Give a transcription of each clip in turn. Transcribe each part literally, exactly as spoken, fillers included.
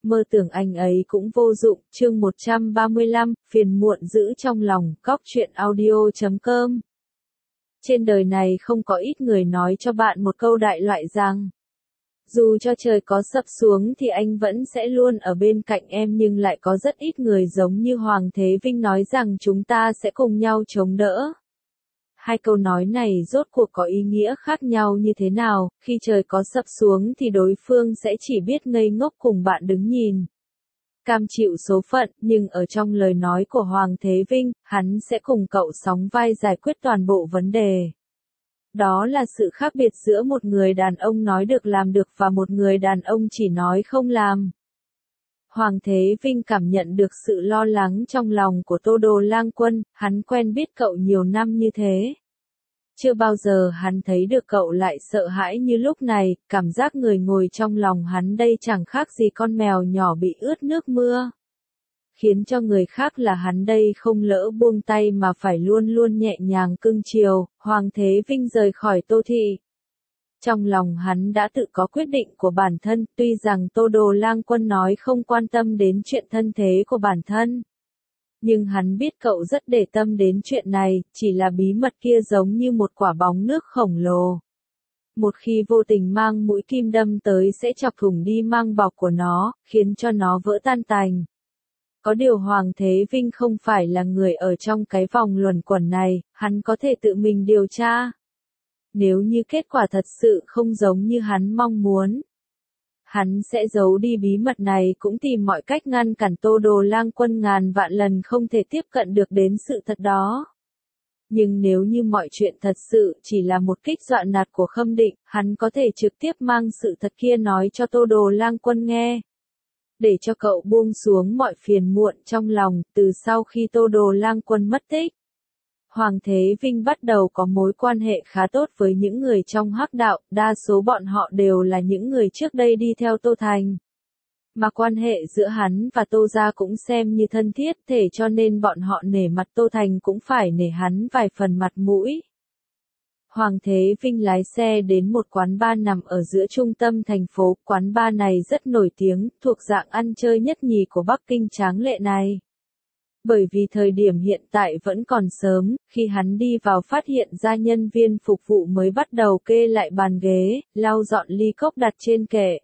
mơ tưởng anh ấy cũng vô dụng, chương một trăm ba mươi lăm, phiền muộn giữ trong lòng, cóc truyện audio chấm com. Trên đời này không có ít người nói cho bạn một câu đại loại rằng, dù cho trời có sập xuống thì anh vẫn sẽ luôn ở bên cạnh em, nhưng lại có rất ít người giống như Hoàng Thế Vinh nói rằng chúng ta sẽ cùng nhau chống đỡ. Hai câu nói này rốt cuộc có ý nghĩa khác nhau như thế nào? Khi trời có sập xuống thì đối phương sẽ chỉ biết ngây ngốc cùng bạn đứng nhìn, cam chịu số phận, nhưng ở trong lời nói của Hoàng Thế Vinh, hắn sẽ cùng cậu sóng vai giải quyết toàn bộ vấn đề. Đó là sự khác biệt giữa một người đàn ông nói được làm được và một người đàn ông chỉ nói không làm. Hoàng Thế Vinh cảm nhận được sự lo lắng trong lòng của Tô Đồ Lang Quân, hắn quen biết cậu nhiều năm như thế. Chưa bao giờ hắn thấy được cậu lại sợ hãi như lúc này, cảm giác người ngồi trong lòng hắn đây chẳng khác gì con mèo nhỏ bị ướt nước mưa. Khiến cho người khác là hắn đây không lỡ buông tay mà phải luôn luôn nhẹ nhàng cưng chiều. Hoàng Thế Vinh rời khỏi Tô Thị. Trong lòng hắn đã tự có quyết định của bản thân, tuy rằng Tô Đồ Lang Quân nói không quan tâm đến chuyện thân thế của bản thân. Nhưng hắn biết cậu rất để tâm đến chuyện này, chỉ là bí mật kia giống như một quả bóng nước khổng lồ. Một khi vô tình mang mũi kim đâm tới sẽ chọc thủng đi mang bọc của nó, khiến cho nó vỡ tan tành. Có điều Hoàng Thế Vinh không phải là người ở trong cái vòng luẩn quẩn này, hắn có thể tự mình điều tra. Nếu như kết quả thật sự không giống như hắn mong muốn, hắn sẽ giấu đi bí mật này, cũng tìm mọi cách ngăn cản Tô Đồ Lang Quân ngàn vạn lần không thể tiếp cận được đến sự thật đó. Nhưng nếu như mọi chuyện thật sự chỉ là một kích dọa nạt của Khâm Định, hắn có thể trực tiếp mang sự thật kia nói cho Tô Đồ Lang Quân nghe. Để cho cậu buông xuống mọi phiền muộn trong lòng. Từ sau khi Tô Đồ Lang Quân mất tích, Hoàng Thế Vinh bắt đầu có mối quan hệ khá tốt với những người trong hắc đạo, đa số bọn họ đều là những người trước đây đi theo Tô Thành. Mà quan hệ giữa hắn và Tô gia cũng xem như thân thiết, thể cho nên bọn họ nể mặt Tô Thành cũng phải nể hắn vài phần mặt mũi. Hoàng Thế Vinh lái xe đến một quán bar nằm ở giữa trung tâm thành phố, quán bar này rất nổi tiếng, thuộc dạng ăn chơi nhất nhì của Bắc Kinh tráng lệ này. Bởi vì thời điểm hiện tại vẫn còn sớm, khi hắn đi vào phát hiện ra nhân viên phục vụ mới bắt đầu kê lại bàn ghế, lau dọn ly cốc đặt trên kệ.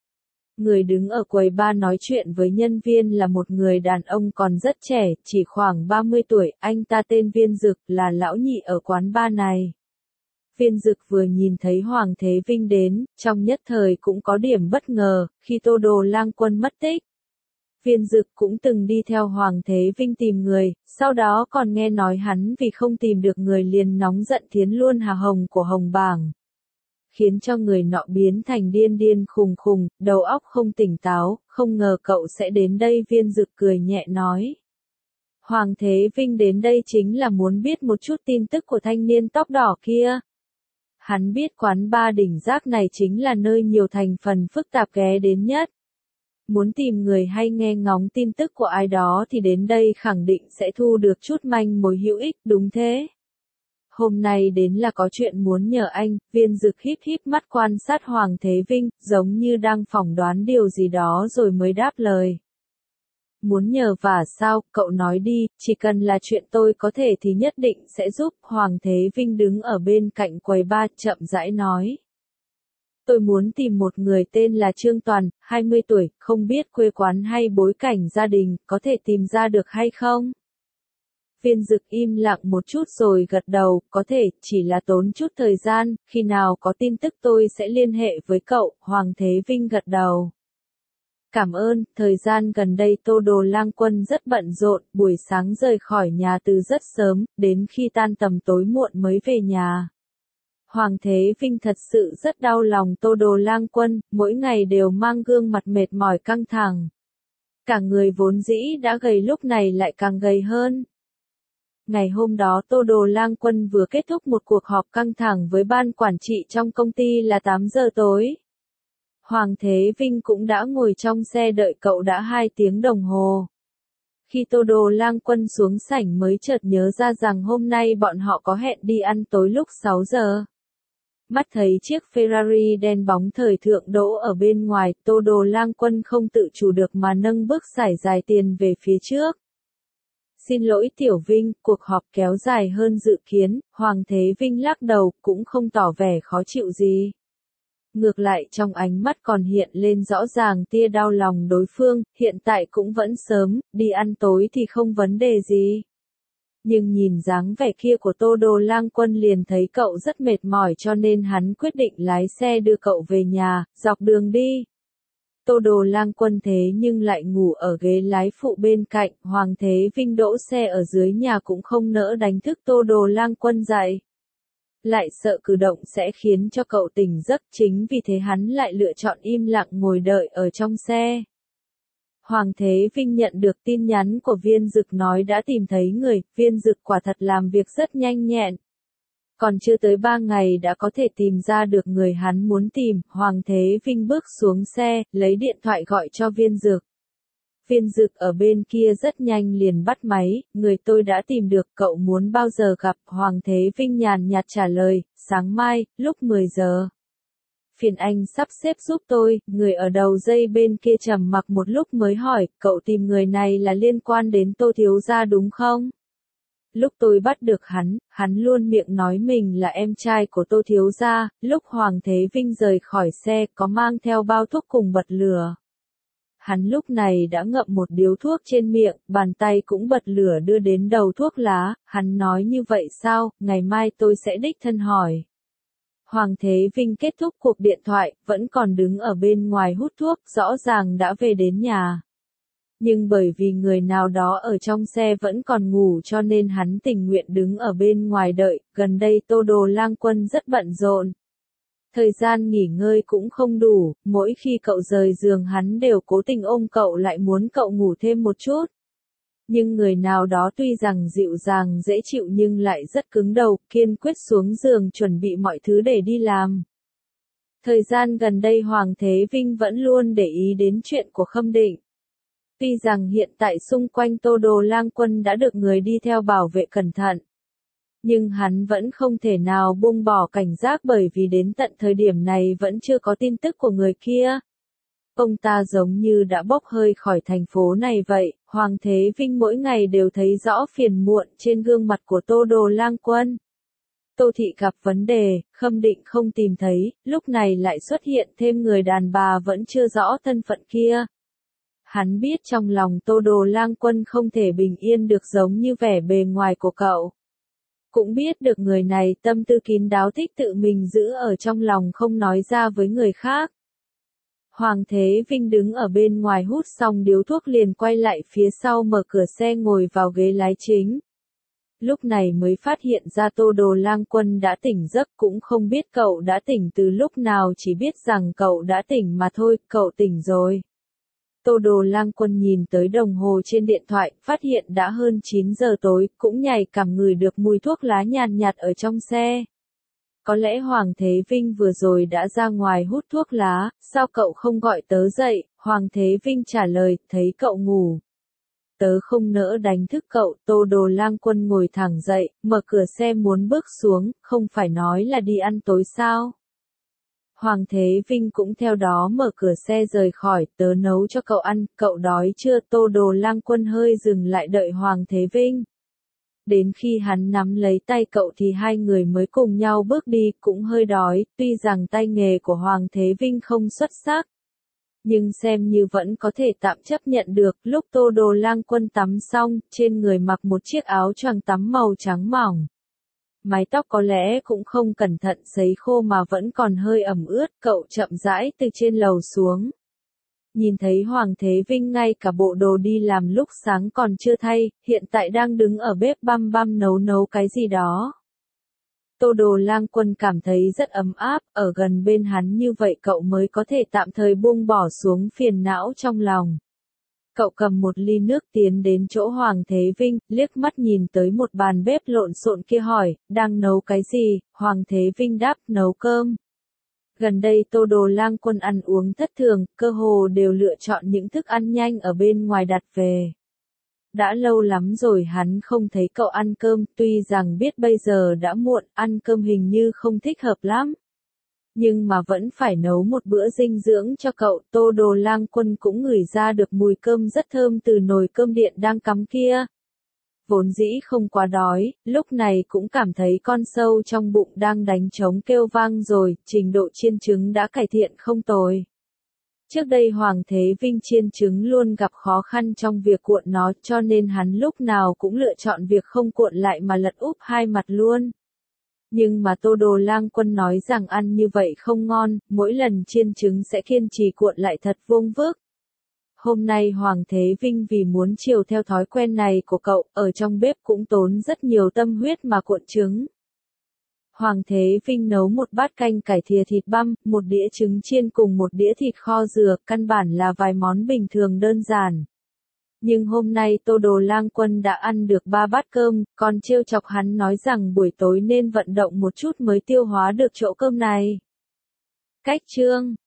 Người đứng ở quầy bar nói chuyện với nhân viên là một người đàn ông còn rất trẻ, chỉ khoảng ba mươi tuổi, anh ta tên Viên Dực, là lão nhị ở quán bar này. Viên Dực vừa nhìn thấy Hoàng Thế Vinh đến, trong nhất thời cũng có điểm bất ngờ, khi Tô Đồ Lang Quân mất tích. Viên Dực cũng từng đi theo Hoàng Thế Vinh tìm người, sau đó còn nghe nói hắn vì không tìm được người liền nóng giận thiến luôn Hà Hồng của Hồng Bảng. Khiến cho người nọ biến thành điên điên khùng khùng, đầu óc không tỉnh táo, không ngờ cậu sẽ đến đây. Viên Dực cười nhẹ nói. Hoàng Thế Vinh đến đây chính là muốn biết một chút tin tức của thanh niên tóc đỏ kia. Hắn biết quán bar đỉnh giác này chính là nơi nhiều thành phần phức tạp ghé đến nhất. Muốn tìm người hay nghe ngóng tin tức của ai đó thì đến đây khẳng định sẽ thu được chút manh mối hữu ích, đúng thế. Hôm nay đến là có chuyện muốn nhờ anh. Viên Dực híp híp mắt quan sát Hoàng Thế Vinh, giống như đang phỏng đoán điều gì đó rồi mới đáp lời. Muốn nhờ vả sao, cậu nói đi, chỉ cần là chuyện tôi có thể thì nhất định sẽ giúp. Hoàng Thế Vinh đứng ở bên cạnh quầy bar chậm rãi nói. Tôi muốn tìm một người tên là Trương Toàn, hai mươi tuổi, không biết quê quán hay bối cảnh gia đình, có thể tìm ra được hay không? Viên Dực im lặng một chút rồi gật đầu, có thể, chỉ là tốn chút thời gian, khi nào có tin tức tôi sẽ liên hệ với cậu. Hoàng Thế Vinh gật đầu. Cảm ơn, thời gian gần đây Tô Đồ Lang Quân rất bận rộn, buổi sáng rời khỏi nhà từ rất sớm, đến khi tan tầm tối muộn mới về nhà. Hoàng Thế Vinh thật sự rất đau lòng Tô Đồ Lang Quân, mỗi ngày đều mang gương mặt mệt mỏi căng thẳng. Cả người vốn dĩ đã gầy lúc này lại càng gầy hơn. Ngày hôm đó Tô Đồ Lang Quân vừa kết thúc một cuộc họp căng thẳng với ban quản trị trong công ty là tám giờ tối. Hoàng Thế Vinh cũng đã ngồi trong xe đợi cậu đã hai tiếng đồng hồ. Khi Tô Đồ Lang Quân xuống sảnh mới chợt nhớ ra rằng hôm nay bọn họ có hẹn đi ăn tối lúc sáu giờ. Mắt thấy chiếc Ferrari đen bóng thời thượng đỗ ở bên ngoài, Tô Đồ Lang Quân không tự chủ được mà nâng bước sải dài tiền về phía trước. Xin lỗi Tiểu Vinh, cuộc họp kéo dài hơn dự kiến, Hoàng Thế Vinh lắc đầu, cũng không tỏ vẻ khó chịu gì. Ngược lại trong ánh mắt còn hiện lên rõ ràng tia đau lòng đối phương, hiện tại cũng vẫn sớm, đi ăn tối thì không vấn đề gì. Nhưng nhìn dáng vẻ kia của Tô Đồ Lang Quân liền thấy cậu rất mệt mỏi cho nên hắn quyết định lái xe đưa cậu về nhà, dọc đường đi. Tô Đồ Lang Quân thế nhưng lại ngủ ở ghế lái phụ bên cạnh, Hoàng Thế Vinh đỗ xe ở dưới nhà cũng không nỡ đánh thức Tô Đồ Lang Quân dậy. Lại sợ cử động sẽ khiến cho cậu tỉnh giấc, chính vì thế hắn lại lựa chọn im lặng ngồi đợi ở trong xe. Hoàng Thế Vinh nhận được tin nhắn của Viên Dực nói đã tìm thấy người, Viên Dực quả thật làm việc rất nhanh nhẹn. Còn chưa tới ba ngày đã có thể tìm ra được người hắn muốn tìm, Hoàng Thế Vinh bước xuống xe, lấy điện thoại gọi cho Viên Dực. Viên Dực ở bên kia rất nhanh liền bắt máy, người tôi đã tìm được, cậu muốn bao giờ gặp, Hoàng Thế Vinh nhàn nhạt trả lời, sáng mai, lúc mười giờ. Phiền anh sắp xếp giúp tôi, người ở đầu dây bên kia trầm mặc một lúc mới hỏi, cậu tìm người này là liên quan đến Tô thiếu gia đúng không? Lúc tôi bắt được hắn, hắn luôn miệng nói mình là em trai của Tô thiếu gia, lúc Hoàng Thế Vinh rời khỏi xe có mang theo bao thuốc cùng bật lửa. Hắn lúc này đã ngậm một điếu thuốc trên miệng, bàn tay cũng bật lửa đưa đến đầu thuốc lá, hắn nói như vậy sao, ngày mai tôi sẽ đích thân hỏi. Hoàng Thế Vinh kết thúc cuộc điện thoại, vẫn còn đứng ở bên ngoài hút thuốc, rõ ràng đã về đến nhà. Nhưng bởi vì người nào đó ở trong xe vẫn còn ngủ cho nên hắn tình nguyện đứng ở bên ngoài đợi, gần đây Tô Đồ Lang Quân rất bận rộn. Thời gian nghỉ ngơi cũng không đủ, mỗi khi cậu rời giường hắn đều cố tình ôm cậu lại muốn cậu ngủ thêm một chút. Nhưng người nào đó tuy rằng dịu dàng dễ chịu nhưng lại rất cứng đầu, kiên quyết xuống giường chuẩn bị mọi thứ để đi làm. Thời gian gần đây Hoàng Thế Vinh vẫn luôn để ý đến chuyện của Khâm Định. Tuy rằng hiện tại xung quanh Tô Đồ Lang Quân đã được người đi theo bảo vệ cẩn thận. Nhưng hắn vẫn không thể nào buông bỏ cảnh giác bởi vì đến tận thời điểm này vẫn chưa có tin tức của người kia. Ông ta giống như đã bốc hơi khỏi thành phố này vậy, Hoàng Thế Vinh mỗi ngày đều thấy rõ phiền muộn trên gương mặt của Tô Đồ Lang Quân. Tô Thị gặp vấn đề, Khâm Định không tìm thấy, lúc này lại xuất hiện thêm người đàn bà vẫn chưa rõ thân phận kia. Hắn biết trong lòng Tô Đồ Lang Quân không thể bình yên được giống như vẻ bề ngoài của cậu. Cũng biết được người này tâm tư kín đáo thích tự mình giữ ở trong lòng không nói ra với người khác. Hoàng Thế Vinh đứng ở bên ngoài hút xong điếu thuốc liền quay lại phía sau mở cửa xe ngồi vào ghế lái chính. Lúc này mới phát hiện ra Tô Đồ Lang Quân đã tỉnh giấc, cũng không biết cậu đã tỉnh từ lúc nào, chỉ biết rằng cậu đã tỉnh mà thôi, cậu tỉnh rồi. Tô Đồ Lang Quân nhìn tới đồng hồ trên điện thoại, phát hiện đã hơn chín giờ tối, cũng nhạy cảm ngửi được mùi thuốc lá nhàn nhạt ở trong xe. Có lẽ Hoàng Thế Vinh vừa rồi đã ra ngoài hút thuốc lá, sao cậu không gọi tớ dậy? Hoàng Thế Vinh trả lời, thấy cậu ngủ. Tớ không nỡ đánh thức cậu, Tô Đồ Lang Quân ngồi thẳng dậy, mở cửa xe muốn bước xuống, không phải nói là đi ăn tối sao? Hoàng Thế Vinh cũng theo đó mở cửa xe rời khỏi, tớ nấu cho cậu ăn, cậu đói chưa? Tô Đồ Lang Quân hơi dừng lại đợi Hoàng Thế Vinh. Đến khi hắn nắm lấy tay cậu thì hai người mới cùng nhau bước đi, cũng hơi đói, tuy rằng tay nghề của Hoàng Thế Vinh không xuất sắc. Nhưng xem như vẫn có thể tạm chấp nhận được, lúc Tô Đồ Lang Quân tắm xong, trên người mặc một chiếc áo choàng tắm màu trắng mỏng. Mái tóc có lẽ cũng không cẩn thận sấy khô mà vẫn còn hơi ẩm ướt, cậu chậm rãi từ trên lầu xuống. Nhìn thấy Hoàng Thế Vinh ngay cả bộ đồ đi làm lúc sáng còn chưa thay, hiện tại đang đứng ở bếp băm băm nấu nấu cái gì đó. Tô Đồ Lang Quân cảm thấy rất ấm áp, ở gần bên hắn như vậy cậu mới có thể tạm thời buông bỏ xuống phiền não trong lòng. Cậu cầm một ly nước tiến đến chỗ Hoàng Thế Vinh, liếc mắt nhìn tới một bàn bếp lộn xộn kia hỏi, đang nấu cái gì? Hoàng Thế Vinh đáp, nấu cơm. Gần đây Tô Đồ Lang Quân ăn uống thất thường, cơ hồ đều lựa chọn những thức ăn nhanh ở bên ngoài đặt về. Đã lâu lắm rồi hắn không thấy cậu ăn cơm, tuy rằng biết bây giờ đã muộn, ăn cơm hình như không thích hợp lắm. Nhưng mà vẫn phải nấu một bữa dinh dưỡng cho cậu. Tô Đồ Lang Quân cũng ngửi ra được mùi cơm rất thơm từ nồi cơm điện đang cắm kia. Vốn dĩ không quá đói, lúc này cũng cảm thấy con sâu trong bụng đang đánh trống kêu vang rồi, trình độ chiên trứng đã cải thiện không tồi. Trước đây Hoàng Thế Vinh chiên trứng luôn gặp khó khăn trong việc cuộn nó, cho nên hắn lúc nào cũng lựa chọn việc không cuộn lại mà lật úp hai mặt luôn. Nhưng mà Tô Đồ Lang Quân nói rằng ăn như vậy không ngon, mỗi lần chiên trứng sẽ kiên trì cuộn lại thật vuông vức. Hôm nay Hoàng Thế Vinh vì muốn chiều theo thói quen này của cậu, ở trong bếp cũng tốn rất nhiều tâm huyết mà cuộn trứng. Hoàng Thế Vinh nấu một bát canh cải thìa thịt băm, một đĩa trứng chiên cùng một đĩa thịt kho dừa, căn bản là vài món bình thường đơn giản. Nhưng hôm nay Tô Đồ Lang Quân đã ăn được ba bát cơm, còn trêu chọc hắn nói rằng buổi tối nên vận động một chút mới tiêu hóa được chỗ cơm này. Cách chương